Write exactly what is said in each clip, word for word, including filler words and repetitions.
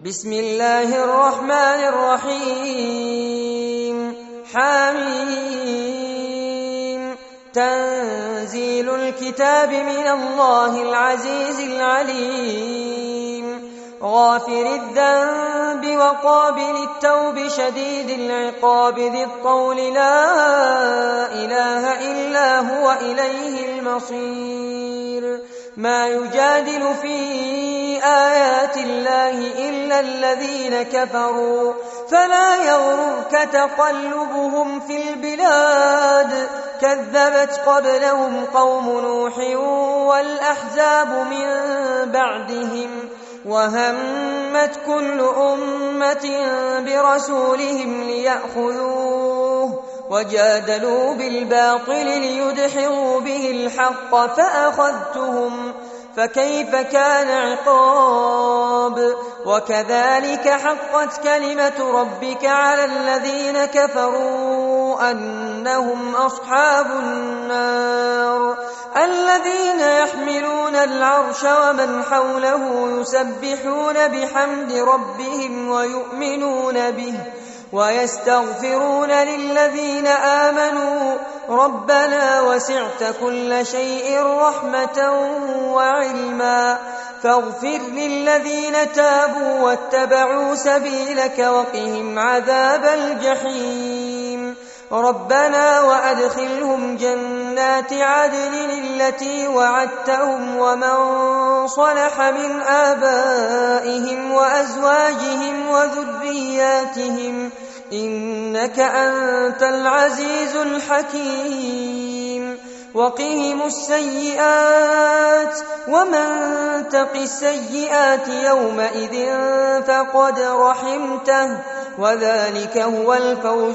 بسم الله الرحمن الرحيم حميم تنزيل الكتاب من الله العزيز العليم غافر الذنب وقابل التوب شديد العقاب ذي الطول لا إله إلا هو إليه المصير ما يجادل في آيات الله إلا الذين كفروا فلا يغررك تقلبهم في البلاد كذبت قبلهم قوم نوح والأحزاب من بعدهم وهمت كل أمة برسولهم ليأخذوه وجادلوا بالباطل ليدحضوا به الحق فأخذتهم فكيف كان عقاب وكذلك حقت كلمة ربك على الذين كفروا أنهم أصحاب النار الذين يحملون العرش ومن حوله يسبحون بحمد ربهم ويؤمنون به ويستغفرون للذين آمنوا ربنا وسعت كل شيء رحمة وعلما فاغفر للذين تابوا واتبعوا سبيلك وقهم عذاب الجحيم ربنا وأدخلهم جنات عدن التي وعدتهم ومن صلح من آبائهم وأزواجهم وذرياتهم إنك أنت العزيز الحكيم وقهم السيئات ومن تق السيئات يومئذ فقد رحمته وذلك هو الفوز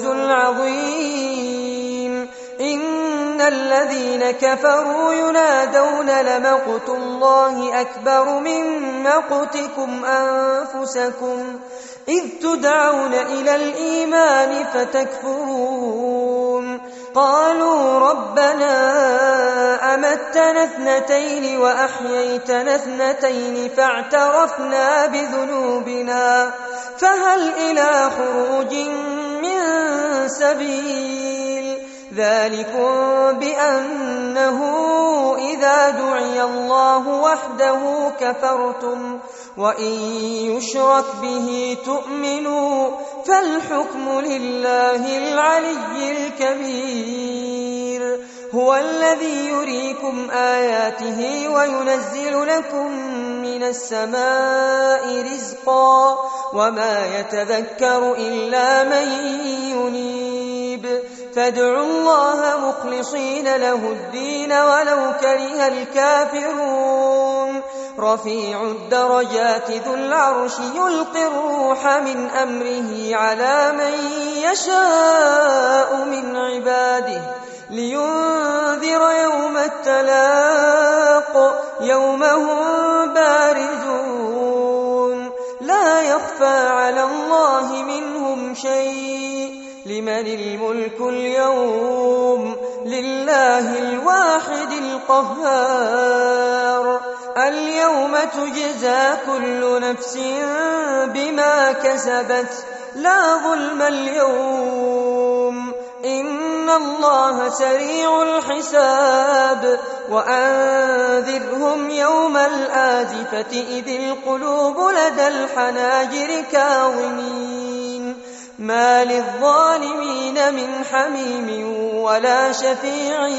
العظيم إن الذين كفروا ينادون لمقت الله أكبر من مقتكم أنفسكم إذ تدعون إلى الإيمان فتكفرون قالوا ربنا أمتنا اثنتين وأحييتنا اثنتين فاعترفنا بذنوبنا فهل إلى خروج من سبيل ذلكم بأنه إذا دعي الله وحده كفرتم وإن يشرك به تؤمنوا فالحكم لله العلي الكبير هو الذي يريكم آياته وينزل لكم من السماء رزقا وما يتذكر إلا من ينيب فادعوا الله مخلصين له الدين ولو كره الكافرون رفيع الدرجات ذو العرش يلقي الروح من أمره على من يشاء من عباده لينذر يوم التلاق يوم هم بارزون لا يخفى على الله منهم شيء لمن الملك اليوم لله الواحد القهار اليوم تجزى كل نفس بما كسبت لا ظلم اليوم إن الله سريع الحساب وأنذرهم يوم الآزفة إذ القلوب لدى الحناجر كاظمين ما للظالمين من حميم ولا شفيع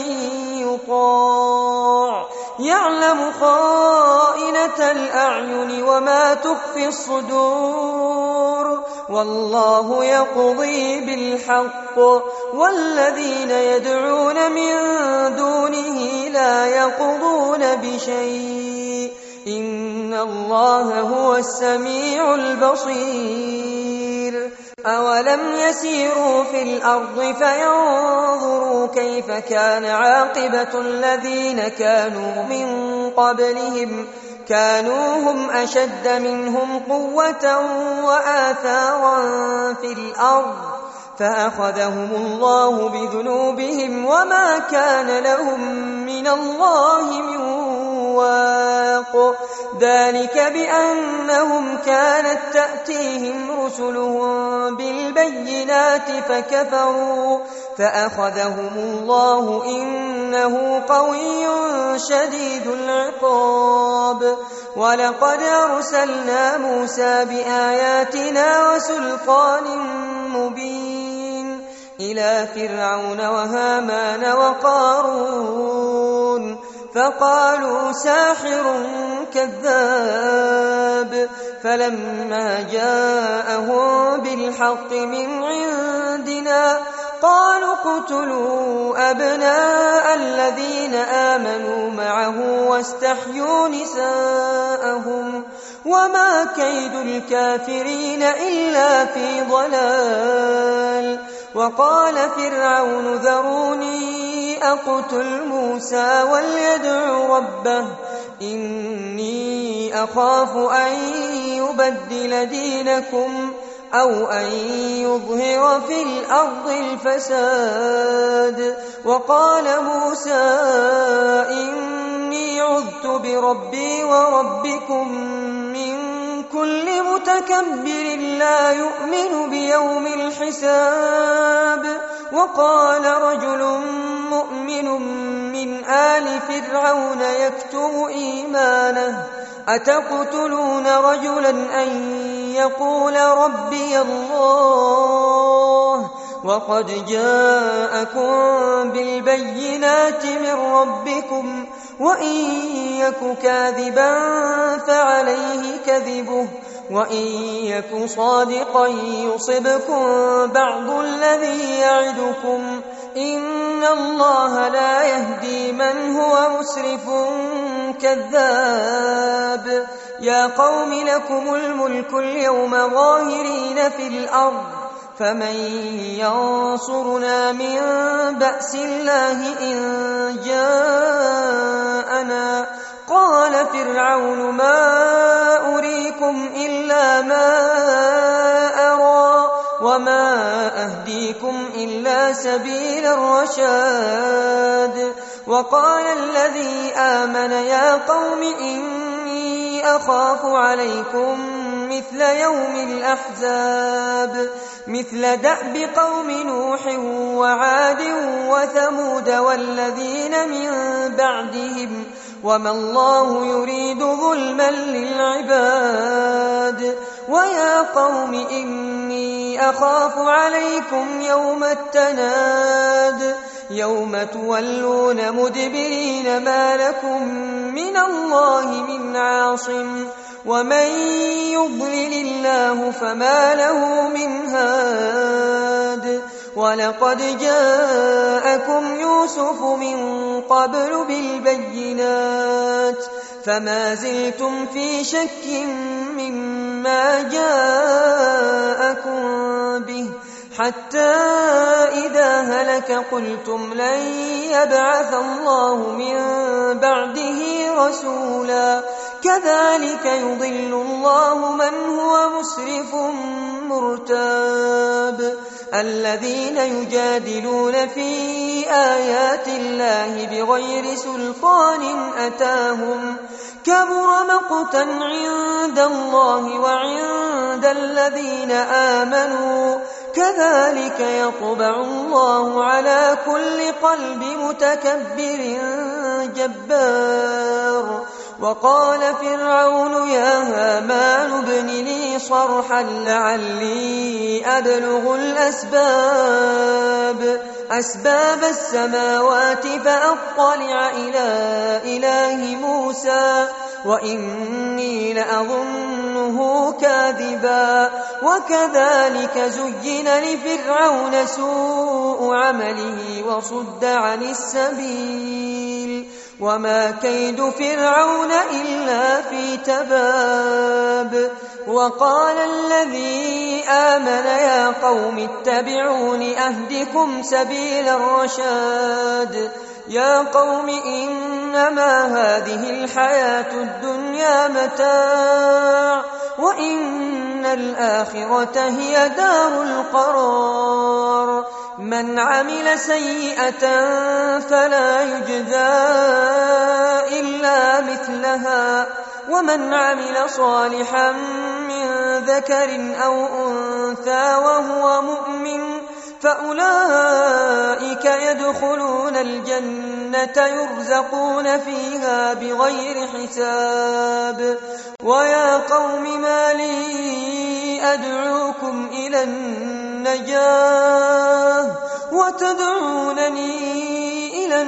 يطاع يعلم خائنة الأعين وما تخفي الصدور والله يقضي بالحق والذين يدعون من دونه لا يقضون بشيء إن الله هو السميع البصير أولم يسيروا في الأرض فينظروا كيف كان عاقبة الذين كانوا من قبلهم كانوا هم أشد منهم قوة وآثارا في الأرض فأخذهم الله بذنوبهم وما كان لهم من الله من واق. ذلك بأنهم كانت تأتيهم رسلهم بالبينات فكفروا فأخذهم الله إنه قوي شديد العقاب. ولقد أرسلنا موسى بآياتنا وسلطان مبين إلى فرعون وهامان وقارون فقالوا ساحر كذاب. فلما جاءهم بالحق من عندنا قالوا اقتلوا أبناء الذين آمنوا معه واستحيوا نساءهم وما كيد الكافرين إلا في ضلال. وقال فرعون ذروني أقتل موسى وليدع ربه إني أخاف أن يبدل دينكم أو أن يظهر في الأرض الفساد. وقال موسى إني عذت بربي وربكم من كل متكبر لا يؤمن بيوم الحساب. وقال رجل مؤمن من آل فرعون يكتم إيمانه أتقتلون رجلا أن يقول ربي الله وقد جاءكم بالبينات من ربكم وإن يك كاذبا فعليه كذبه وإن يك صادقا يصبكم بعض الذي يعدكم إن الله لا يهدي من هو مسرف كذاب. يا قوم لكم الملك اليوم ظاهرين في الأرض فمن ينصرنا من بأس الله إن جاءنا. قال فرعون ما أريكم إلا ما أرى وما أهديكم إلا سبيل الرشاد. وقال الذي آمن يا قوم إني أخاف عليكم مثل يوم الأحزاب مثل دأب قوم نوح وعاد وثمود والذين من بعدهم وما الله يريد ظلما للعباد. ويا قوم إني أخاف عليكم يوم التناد يوم تولون مدبرين ما لكم من الله من عاصم ومن يضلل الله فما له من هاد. ولقد جاءكم يوسف من قبل بالبينات فما زلتم في شك مما جاءكم به حتى إذا هلك قلتم لن يبعث الله من بعده رسولا كذلك يضل الله من هو مسرف مرتاب. الذين يجادلون في آيات الله بغير سلطان أتاهم كبر مقتا عند الله وعند الذين آمنوا كذلك يطبع الله على كل قلب متكبر جبار. وقال فرعون يا هامان ابن لي صرحا لعلي أبلغ الأسباب أسباب السماوات فأطلع إلى إله موسى وإني لأظنه كاذبا. وكذلك زين لفرعون سوء عمله وصد عن السبيل وما كيد فرعون إلا في تباب. وقال الذي آمن يا قوم اتبعون أهدكم سبيل الرشاد. يا قوم إنما هذه الحياة الدنيا متاع وإن الآخرة هي دار القرار من عمل سيئة فلا يجزى إلا مثلها ومن عمل صالحا من ذكر أو أنثى وهو مؤمن فأولئك يدخلون الجنة يرزقون فيها بغير حساب ويا قوم ما لي أدعوكم إلى النجاة وتدعونني إلى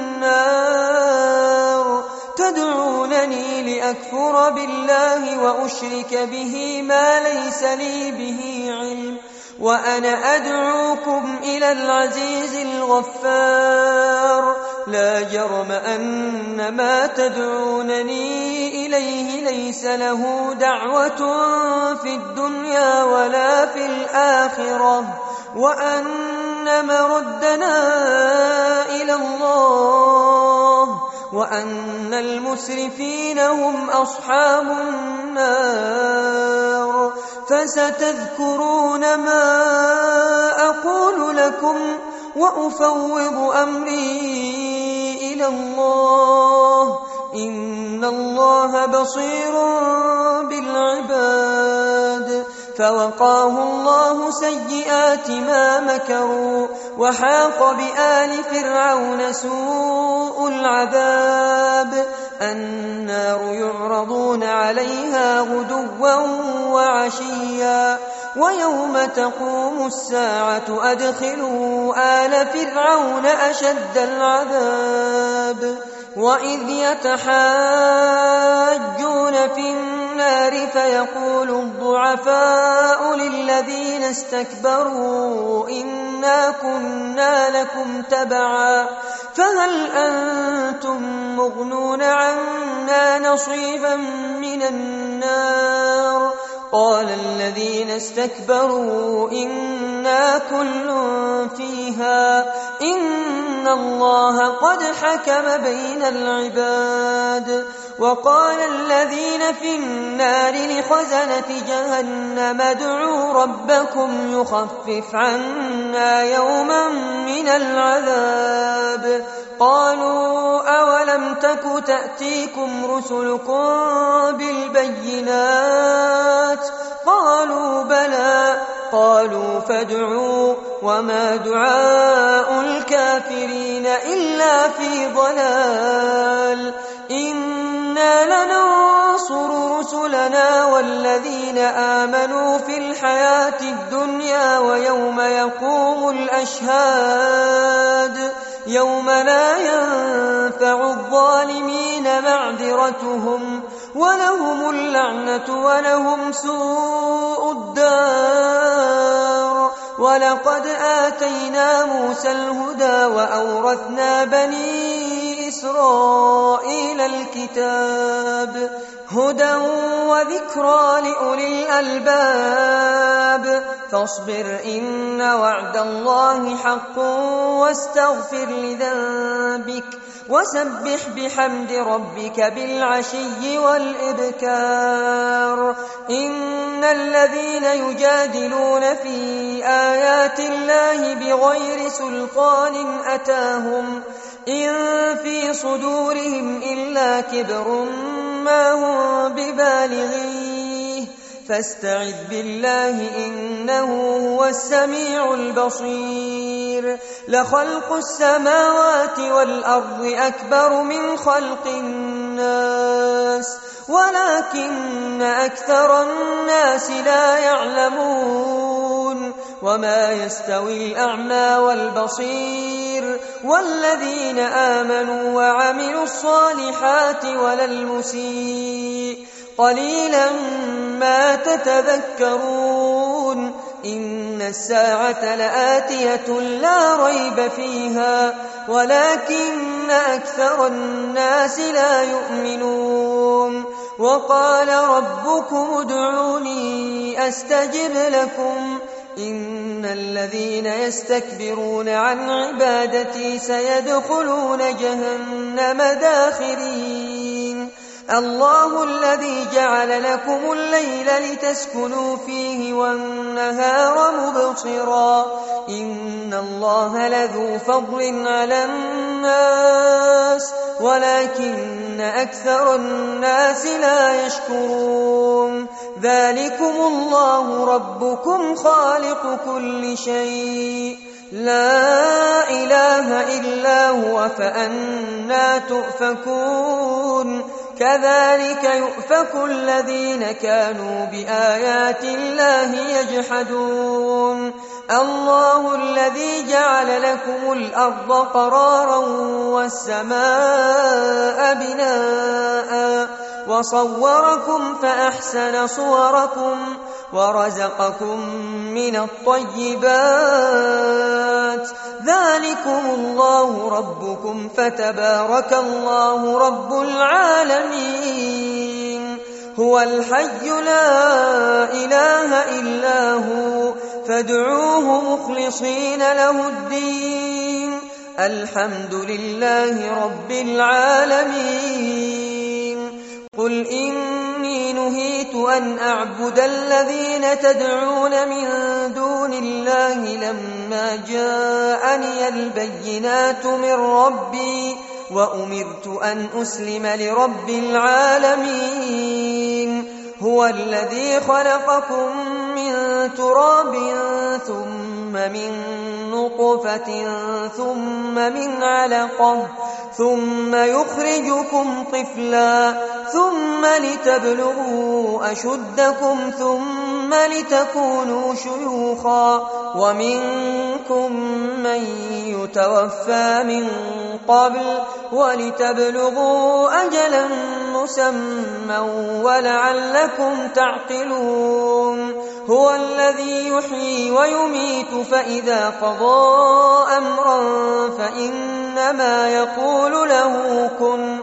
النار تدعونني لأكفر بالله وأشرك به ما ليس لي به علم وأنا أدعوكم إلى العزيز الغفار لا جرم أن ما تدعونني إليه ليس له دعوة في الدنيا ولا في الآخرة وأن مردنا إلى الله وأن المسرفين هم أصحاب النار فستذكرون ما أقول لكم وأفوض أمري إلى الله إن الله بصير بالعباد فوقاه الله سيئات ما مكروا وحاق بآل فرعون سوء العذاب النار يعرضون عليها غدوا وعشيا ويوم تقوم الساعة أدخلوا آل فرعون أشد العذاب وإذ يتحاجون في النار فيقول الضعفاء للذين استكبروا إنا كنا لكم تبعا فهل أنتم مغنون عنا نصيبا من النار قال الذين استكبروا إنا كل فيها إن الله قد حكم بين العباد وقال الذين في النار لخزنة جهنم ادعوا ربكم يخفف عنا يوما من العذاب قالوا أولم تك تأتيكم رسلكم بالبينات قالوا بلى قالوا فادعوا وما دعاء الكافرين إلا في ضلال إنا لننصر رسلنا والذين آمنوا في الحياة الدنيا ويوم يقوم الأشهاد يوم لا ينفع الظالمين معذرتهم ولهم اللعنة ولهم سوء الدار ولقد آتينا موسى الهدى وأورثنا بني إسرائيل الكتاب هدى وذكرى لأولي الألباب فاصبر إن وعد الله حق واستغفر لذنبك وسبح بحمد ربك بالعشي والإبكار إن الذين يجادلون في آيات الله بغير سلطان أتاهم إن في صدورهم إلا كبر ما هم ببالغيه فاستعذ بالله إنه هو السميع البصير لخلق السماوات والأرض أكبر من خلق الناس ولكن أكثر الناس لا يعلمون وما يستوي الأعمى والبصير والذين آمنوا وعملوا الصالحات ولا المسيء قليلا ما تتذكرون إن الساعة لآتية لا ريب فيها ولكن أكثر الناس لا يؤمنون وقال ربكم ادعوني أستجب لكم إن الذين يستكبرون عن عبادتي سيدخلون جهنم داخرين الله الذي جعل لكم الليل لتسكنوا فيه والنهار مبصرا إن الله لذو فضل على الناس ولكن أكثر الناس لا يشكرون ذلكم الله ربكم خالق كل شيء لا إله إلا هو فأنى تؤفكون كذلك يؤفك الذين كانوا بآيات الله يجحدون الله الذي جعل لكم الأرض قرارا والسماء بناء وصوركم فأحسن صوركم ورزقكم من الطيبات ذلكم الله ربكم فتبارك الله رب العالمين هو الحي لا إله إلا هو فادعوه مخلصين له الدين الحمد لله رب العالمين قل إني نهيت أن أعبد الذين تدعون من دون الله لما جاءني البينات من ربي وأمرت أن أسلم لرب العالمين هو الذي خلقكم من تراب ثم من نطفة ثم من علقة ثم يخرجكم طفلا ثم لتبلغوا أشدكم ثم لتكونوا شيوخا ومنكم من يتوفى من قبل ولتبلغوا أجلا مسمى ولعلكم تعقلون هو الذي يحيي ويميت فإذا قضى أمرا فإنما يقول له كن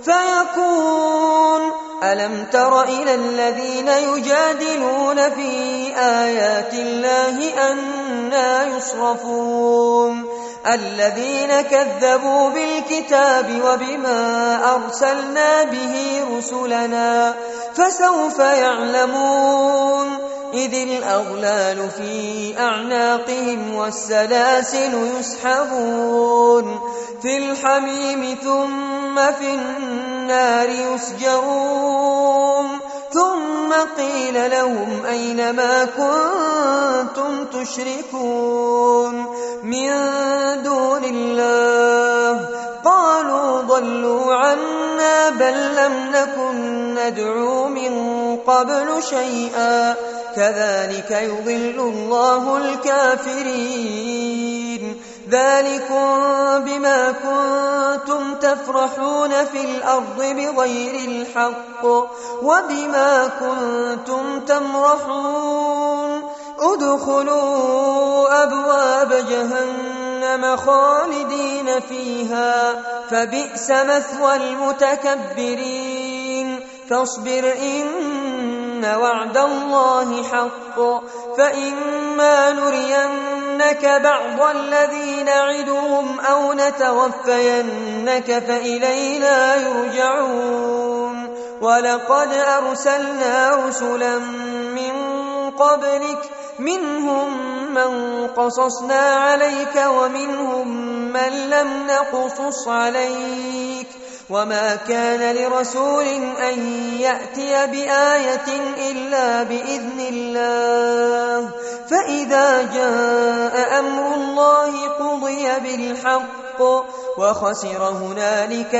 فيكون ألم تر إلى الذين يجادلون في آيات الله أنى يصرفون الذين كذبوا بالكتاب وبما أرسلنا به رسلنا فسوف يعلمون إذ الأغلال في أعناقهم والسلاسل يسحبون في الحميم ثم في النار يسجرون ثم قيل لهم أين ما كنتم تشركون من دون الله قالوا ضلوا عنا بل لم نكن ندعو من قبل شيئا كذلك يضل الله الكافرين ذلكم بما كنتم تفرحون في الأرض بغير الحق وبما كنتم تمرحون ادخلوا أبواب جهنم خالدين فيها فبئس مثوى المتكبرين فاصبر إن وعد الله حق فإما نرينك بعض الذي نعدهم أو نتوفينك فإلينا يرجعون ولقد أرسلنا رسلا من قبلك منهم من قصصنا عليك ومنهم من لم نقصص عليك وما كان لرسول أن يأتي بآية إلا بإذن الله فإذا جاء أمر الله قضي بالحق وخسر هنالك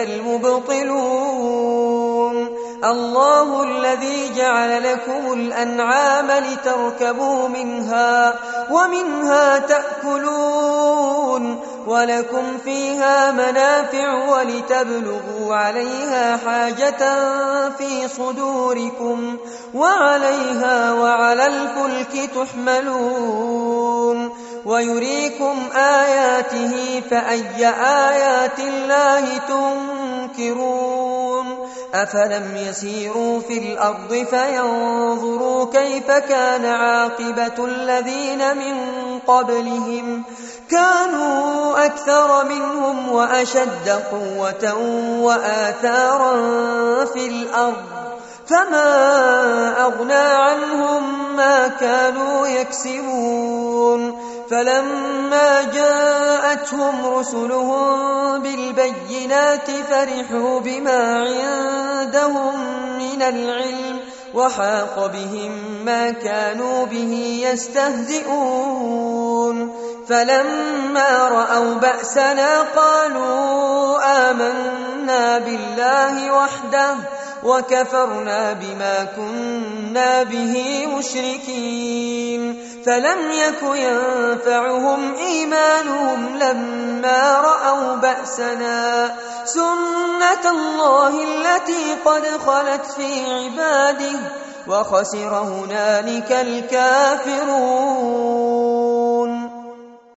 المبطلون الله الذي جعل لكم الأنعام لتركبوا منها ومنها تأكلون ولكم فيها منافع ولتبلغوا عليها حاجة في صدوركم وعليها وعلى الفلك تحملون ويريكم آياته فأي آيات الله تنكرون أفلم يسيروا في الأرض فينظروا كيف كان عاقبة الذين من قبلهم كانوا أكثر منهم وأشد قوة وآثارا في الأرض فما أغنى عنهم ما كانوا يكسبون فلما جاءتهم رسلهم بالبينات فرحوا بما عندهم من العلم وحاق بهم ما كانوا به يستهزئون فلما رأوا بأسنا قالوا آمنا بالله وحده وكفرنا بما كنا به مشركين فلم يك ينفعهم إيمانهم لما رأوا بأسنا سنة الله التي قد خلت في عباده وخسر هنالك الكافرون.